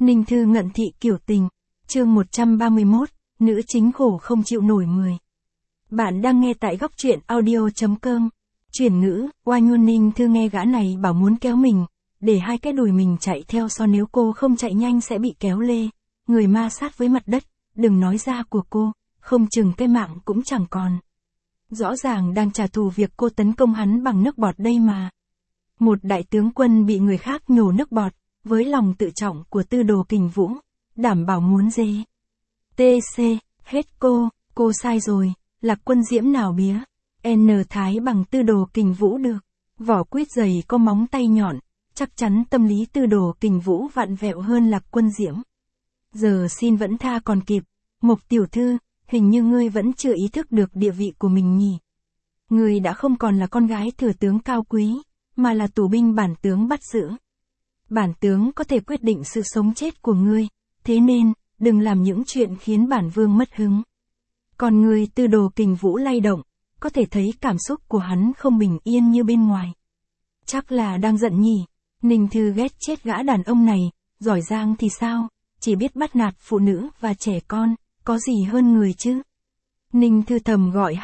Ninh Thư ngận thị kiểu tình, chương 131, nữ chính khổ không chịu nổi 10. Bạn đang nghe tại góc truyện audio.com. Chuyển ngữ, oai ngôn Ninh Thư nghe gã này bảo muốn kéo mình, để hai cái đùi mình chạy theo so nếu cô không chạy nhanh sẽ bị kéo lê, người ma sát với mặt đất, đừng nói ra của cô, không chừng cái mạng cũng chẳng còn. Rõ ràng đang trả thù việc cô tấn công hắn bằng nước bọt đây mà. Một đại tướng quân bị người khác nhổ nước bọt, với lòng tự trọng của Tư Đồ Kình Vũ, đảm bảo muốn dê. TC, hết cô sai rồi, Lạc Quân Diễm nào bía, N thái bằng Tư Đồ Kình Vũ được, vỏ quýt dày có móng tay nhọn, chắc chắn tâm lý Tư Đồ Kình Vũ vặn vẹo hơn Lạc Quân Diễm. Giờ xin vẫn tha còn kịp, Mộc tiểu thư, hình như ngươi vẫn chưa ý thức được địa vị của mình nhỉ. Ngươi đã không còn là con gái thừa tướng cao quý, mà là tù binh bản tướng bắt giữ. Bản tướng có thể quyết định sự sống chết của ngươi, thế nên, đừng làm những chuyện khiến bản vương mất hứng. Còn ngươi Tư Đồ Kình Vũ lay động, có thể thấy cảm xúc của hắn không bình yên như bên ngoài. Chắc là đang giận nhỉ, Ninh Thư ghét chết gã đàn ông này, giỏi giang thì sao, chỉ biết bắt nạt phụ nữ và trẻ con, có gì hơn người chứ. Ninh Thư thầm gọi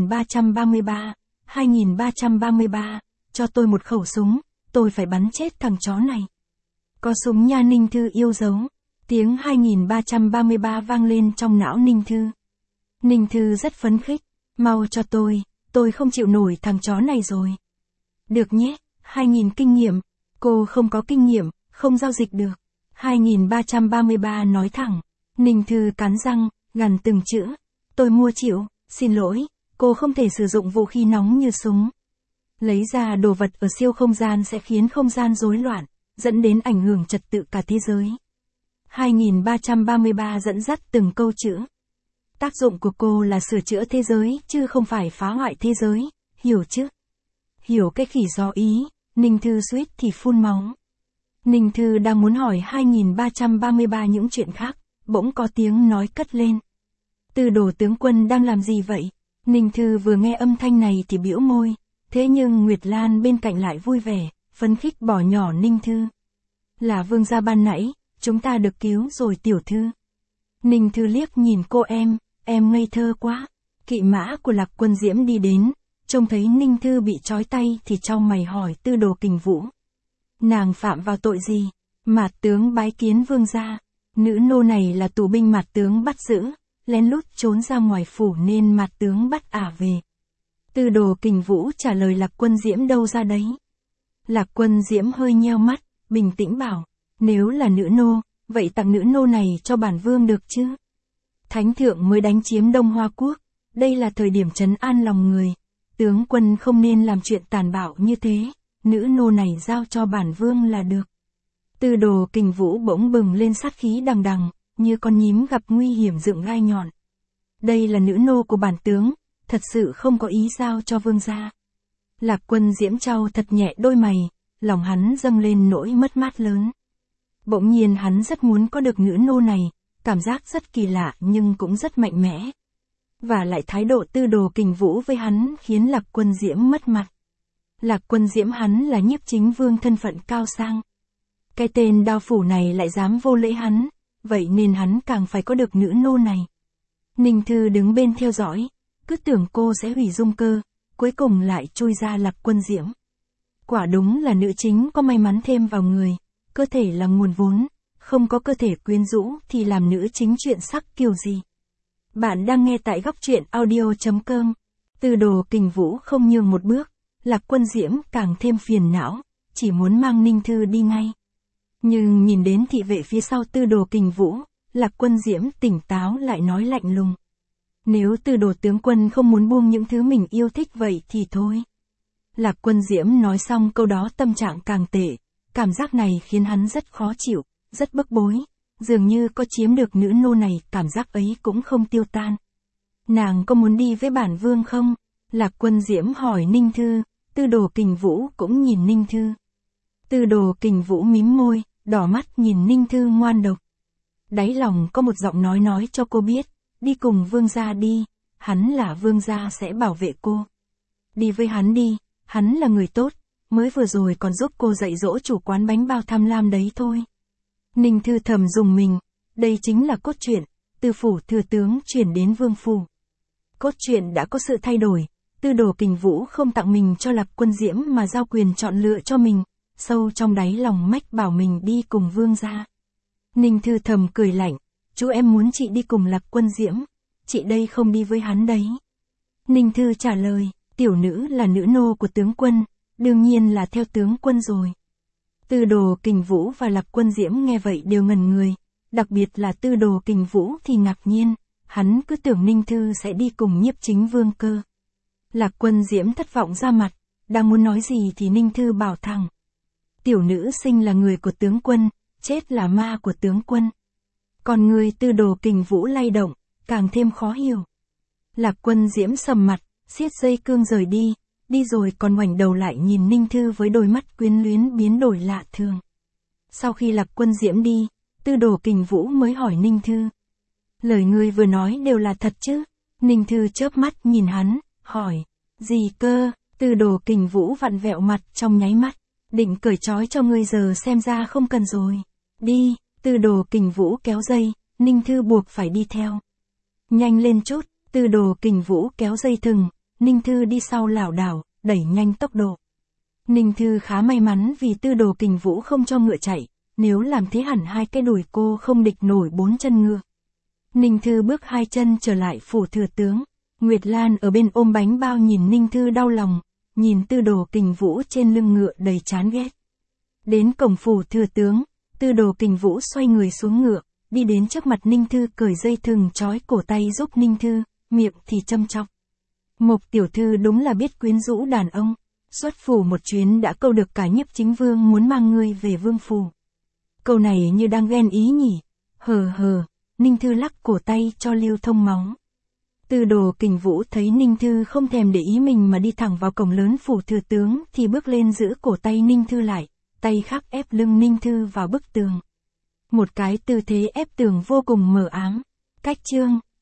2333, cho tôi một khẩu súng, tôi phải bắn chết thằng chó này. Có súng nha Ninh Thư yêu dấu, tiếng 2333 vang lên trong não Ninh Thư. Ninh Thư rất phấn khích, mau cho tôi không chịu nổi thằng chó này rồi. Được nhé, 2000 kinh nghiệm, cô không có kinh nghiệm, không giao dịch được. 2333 nói thẳng, Ninh Thư cắn răng, gằn từng chữ, tôi mua chịu, xin lỗi, cô không thể sử dụng vũ khí nóng như súng. Lấy ra đồ vật ở siêu không gian sẽ khiến không gian rối loạn, dẫn đến ảnh hưởng trật tự cả thế giới. 2333 dẫn dắt từng câu chữ. Tác dụng của cô là sửa chữa thế giới, chứ không phải phá hoại thế giới, hiểu chứ? Hiểu cái khỉ gió ý, Ninh Thư suýt thì phun máu. Ninh Thư đang muốn hỏi 2333 những chuyện khác, bỗng có tiếng nói cất lên. Tư Đồ tướng quân đang làm gì vậy? Ninh Thư vừa nghe âm thanh này thì bĩu môi, thế nhưng Nguyệt Lan bên cạnh lại vui vẻ, phấn khích bỏ nhỏ Ninh Thư. Là vương gia ban nãy, chúng ta được cứu rồi tiểu thư. Ninh Thư liếc nhìn cô em ngây thơ quá. Kỵ mã của Lạc Quân Diễm đi đến, trông thấy Ninh Thư bị trói tay thì chau mày hỏi Tư Đồ Kình Vũ. Nàng phạm vào tội gì? Mạt tướng bái kiến vương gia. Nữ nô này là tù binh Mạt tướng bắt giữ, lén lút trốn ra ngoài phủ nên Mạt tướng bắt ả về. Tư Đồ Kình Vũ trả lời Lạc Quân Diễm đâu ra đấy. Lạc Quân Diễm hơi nheo mắt, bình tĩnh bảo, nếu là nữ nô, vậy tặng nữ nô này cho bản vương được chứ? Thánh thượng mới đánh chiếm Đông Hoa Quốc, đây là thời điểm trấn an lòng người, tướng quân không nên làm chuyện tàn bạo như thế, nữ nô này giao cho bản vương là được. Tư Đồ Kình Vũ bỗng bừng lên sát khí đằng đằng, như con nhím gặp nguy hiểm dựng gai nhọn. Đây là nữ nô của bản tướng, thật sự không có ý giao cho vương gia. Lạc Quân Diễm trao thật nhẹ đôi mày, lòng hắn dâng lên nỗi mất mát lớn. Bỗng nhiên hắn rất muốn có được nữ nô này, cảm giác rất kỳ lạ nhưng cũng rất mạnh mẽ. Và lại thái độ Tư Đồ Kình Vũ với hắn khiến Lạc Quân Diễm mất mặt. Lạc Quân Diễm hắn là Nhiếp Chính Vương thân phận cao sang. Cái tên đao phủ này lại dám vô lễ hắn, vậy nên hắn càng phải có được nữ nô này. Ninh Thư đứng bên theo dõi, cứ tưởng cô sẽ hủy dung cơ, cuối cùng lại chui ra Lạc Quân Diễm. Quả đúng là nữ chính có may mắn thêm vào người, cơ thể là nguồn vốn, không có cơ thể quyến rũ thì làm nữ chính chuyện sắc kiểu gì. Bạn đang nghe tại góc truyện audio.com. Tư Đồ Kình Vũ không nhường một bước, Lạc Quân Diễm càng thêm phiền não, chỉ muốn mang Ninh Thư đi ngay. Nhưng nhìn đến thị vệ phía sau Tư Đồ Kình Vũ, Lạc Quân Diễm tỉnh táo lại nói lạnh lùng. Nếu Tư Đồ tướng quân không muốn buông những thứ mình yêu thích vậy thì thôi. Lạc Quân Diễm nói xong câu đó tâm trạng càng tệ, cảm giác này khiến hắn rất khó chịu, rất bức bối, dường như có chiếm được nữ nô này cảm giác ấy cũng không tiêu tan. Nàng có muốn đi với bản vương không? Lạc Quân Diễm hỏi Ninh Thư, Tư Đồ Kình Vũ cũng nhìn Ninh Thư. Tư Đồ Kình Vũ mím môi, đỏ mắt nhìn Ninh Thư ngoan độc. Đáy lòng có một giọng nói cho cô biết, đi cùng vương gia đi, hắn là vương gia sẽ bảo vệ cô. Đi với hắn đi, hắn là người tốt, mới vừa rồi còn giúp cô dạy dỗ chủ quán bánh bao tham lam đấy thôi. Ninh Thư thầm dùng mình, đây chính là cốt truyện, từ phủ thừa tướng chuyển đến vương phủ. Cốt truyện đã có sự thay đổi, Tư Đồ Kình Vũ không tặng mình cho Lạc Quân Diễm mà giao quyền chọn lựa cho mình, sâu trong đáy lòng mách bảo mình đi cùng vương gia. Ninh Thư thầm cười lạnh, chú em muốn chị đi cùng Lạc Quân Diễm, chị đây không đi với hắn đấy. Ninh Thư trả lời, tiểu nữ là nữ nô của tướng quân, đương nhiên là theo tướng quân rồi. Tư Đồ Kình Vũ và Lạc Quân Diễm nghe vậy đều ngẩn người, đặc biệt là Tư Đồ Kình Vũ thì ngạc nhiên, hắn cứ tưởng Ninh Thư sẽ đi cùng Nhiếp Chính Vương cơ. Lạc Quân Diễm thất vọng ra mặt, đang muốn nói gì thì Ninh Thư bảo thẳng. Tiểu nữ sinh là người của tướng quân, chết là ma của tướng quân. Còn người Tư Đồ Kình Vũ lay động, càng thêm khó hiểu. Lạc Quân Diễm sầm mặt, siết dây cương rời đi rồi còn ngoảnh đầu lại nhìn Ninh Thư với đôi mắt quyến luyến biến đổi lạ thường. Sau khi Lạc Quân Diễm đi, Tư Đồ Kình Vũ mới hỏi Ninh Thư. Lời ngươi vừa nói đều là thật chứ? Ninh Thư chớp mắt nhìn hắn, hỏi. Gì cơ? Tư Đồ Kình Vũ vặn vẹo mặt trong nháy mắt. Định cởi trói cho ngươi giờ xem ra không cần rồi. Đi, Tư Đồ Kình Vũ kéo dây, Ninh Thư buộc phải đi theo. Nhanh lên chút, Tư Đồ Kình Vũ kéo dây thừng, Ninh Thư đi sau lảo đảo, đẩy nhanh tốc độ. Ninh Thư khá may mắn vì Tư Đồ Kình Vũ không cho ngựa chạy, nếu làm thế hẳn hai cái đùi cô không địch nổi 4 chân ngựa. Ninh Thư bước 2 chân trở lại phủ thừa tướng. Nguyệt Lan ở bên ôm bánh bao nhìn Ninh Thư đau lòng, nhìn Tư Đồ Kình Vũ trên lưng ngựa đầy chán ghét. Đến cổng phủ thừa tướng, Tư Đồ Kình Vũ xoay người xuống ngựa, đi đến trước mặt Ninh Thư cởi dây thừng trói cổ tay giúp Ninh Thư, miệng thì châm chọc. Mộc tiểu thư đúng là biết quyến rũ đàn ông, xuất phủ một chuyến đã câu được cả Nhiếp Chính Vương muốn mang ngươi về vương phủ. Câu này như đang ghen ý nhỉ, hờ, Ninh Thư lắc cổ tay cho lưu thông máu. Tư Đồ Kình Vũ thấy Ninh Thư không thèm để ý mình mà đi thẳng vào cổng lớn phủ thừa tướng thì bước lên giữ cổ tay Ninh Thư lại, tay khác ép lưng Ninh Thư vào bức tường. Một cái tư thế ép tường vô cùng mờ ám. Cách chương